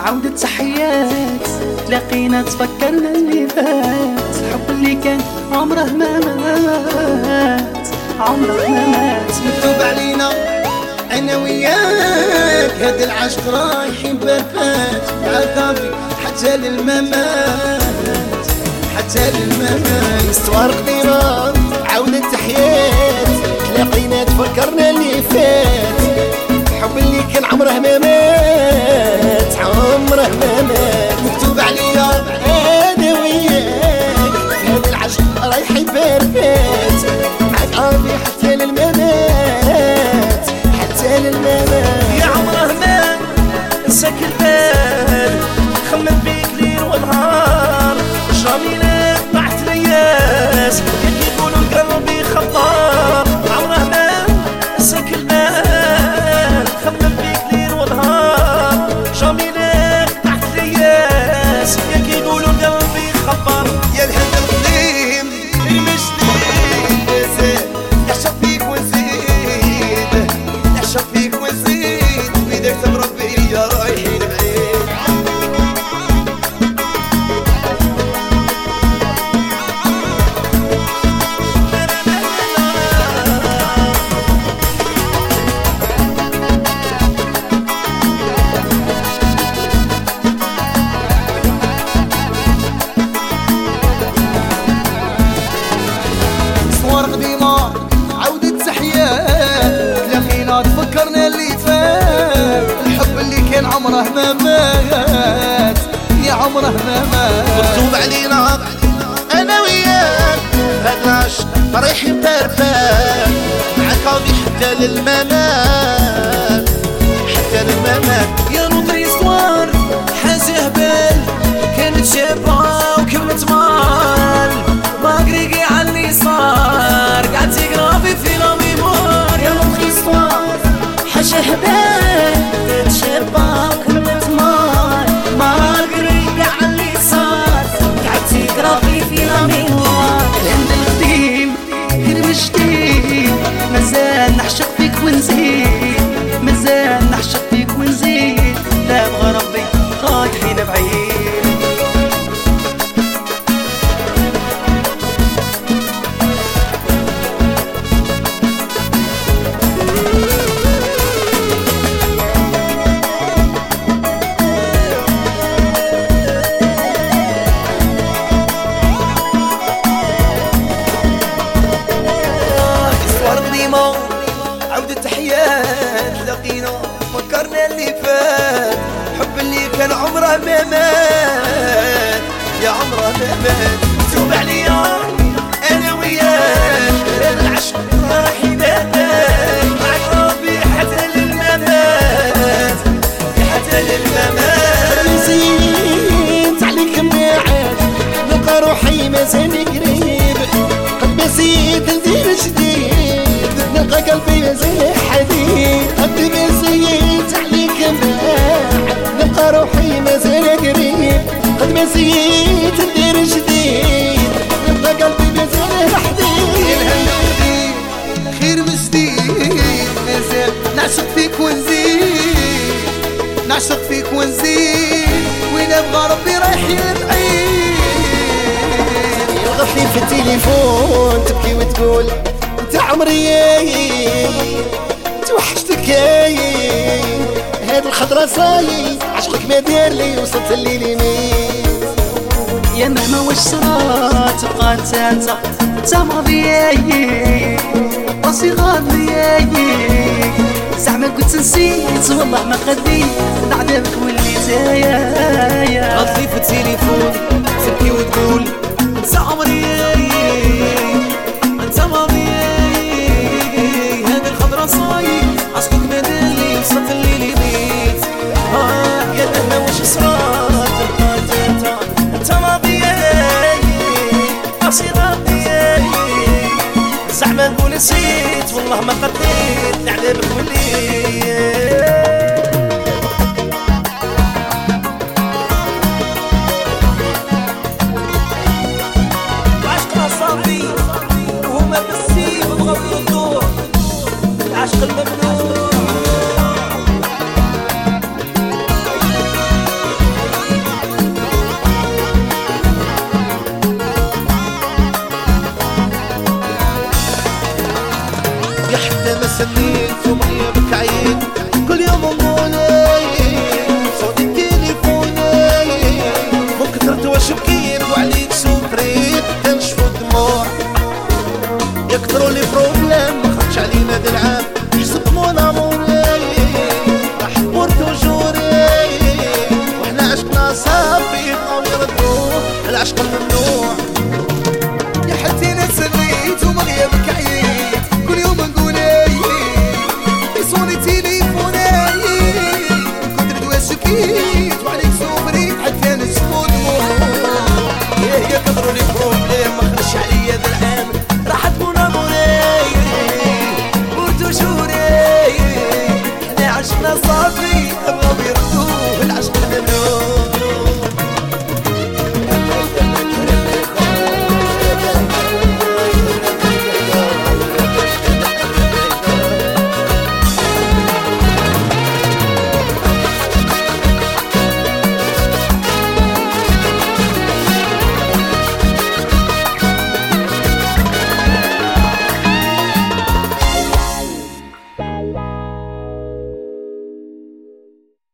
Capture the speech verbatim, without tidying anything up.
عودة تحيات، تلاقينا تفكرنا اللي فات، الحب اللي كان عمره ما مات، عمره ما مات. مكتوب علينا انا وياك، هاد العشق رايحين برفات عذابي حتى للممات، حتى للممات. استوار قديرة عودة تحيات، تلاقينا تفكرنا اللي فات، الحب اللي كان عمره ما مات، عمره ما مات. مكتوب علينا انا وياك، هاد العشق رايحين برفات معاك قاضي حتى للممات، حتى للممات. يا عمره ما نساك البال، خمم بيك ليل ونهار، جميلة ضاعت لياس يقولوا القلب خطار. عمره ما نساك البال، خمم بيك ليل ونهار، جميلة ضاعت لياس يقولوا القلب خطار. يا الهند القديم المجديد نسيت، نعشق فيك ونزيد، نعشق فيك ونزيد، بيدك تمربي يا رايحين بعيد. صور قديمة عودة تحيات، تلاقينا تفكرنا اللي فات، الحب اللي كان عمره ما مات، يا عمره ما مات. مكتوب علينا انا وياك، هاد العشق رايحين برفات معاك قاضي حتى للممات، حتى للممات. يا نوضري صوار حازه بال، كانت شابة وكملت مال، ما قريقي على اللي صار، قعدت تقرا في فيلم يمر. يا نوضري صوار حازه بال، كانت شابة وكملت مال، ما قريقي على اللي صار، قعدت تقرا في فيلم يمر. الهند القديم غير جديد، مازال نعشق فيك ونزيد، مازال نعشق فيك ونزيد، لا بغى ربي رايحين بعيد. صور قديمة عودة تحيات، لقينا فكرنا اللي فات، الحب اللي كان عمره ما مات، يا عمره ما مات. مكتوب عليا انا وياك، هذا العشق راح يبات معك ربي حتى للممات، حتى للممات. نسيت عليك معاك، نلقى روحي مازال قريب، قد نسيت ندير جديد، نلقى قلبي مازال حديد. قد نسيت عليك معاك، نلقى روحي مازال قريب، قد نسيت ندير جديد، نلقى قلبي مازال حديد. الهند القديم خير من جديد، مازال نعشق فيك ونزيد، نعشق فيك ونزيد، وين ابغى ربي رايحين بعيد. يلغفني في التليفون تبكي وتقول انت عمري، توحشتك ياي، هاد الخضرة صايي، عشقك ما دار لي، وصلت اللي ليميت. يا مهما واش صرا تبقى انت انت انت ماضياي، راسي غاضياي، زعما كنت نسيت والله ما قديت، نعذبك وليت يا غطلي في التليفون تبكي وتقول انت عمري، انت ماضي، هذه الخضرة صاي، عشقك ما دارلي، وصلت الليل بيت. اه يا مهما واش صرات تبقى انت انت ماضي، راسي غاضي، زعما نقول نسيت والله ما قديت، نعذبك وليت. العشق الممنوع يا حتى ما سنيت ومني بك عيد كل يوم نقولي صوت تليفوني من كثرت واش بكيت وعليك سوفريت تنشفو الدموع يكثروا لي بروبليم ما خرجش علينا ذا العام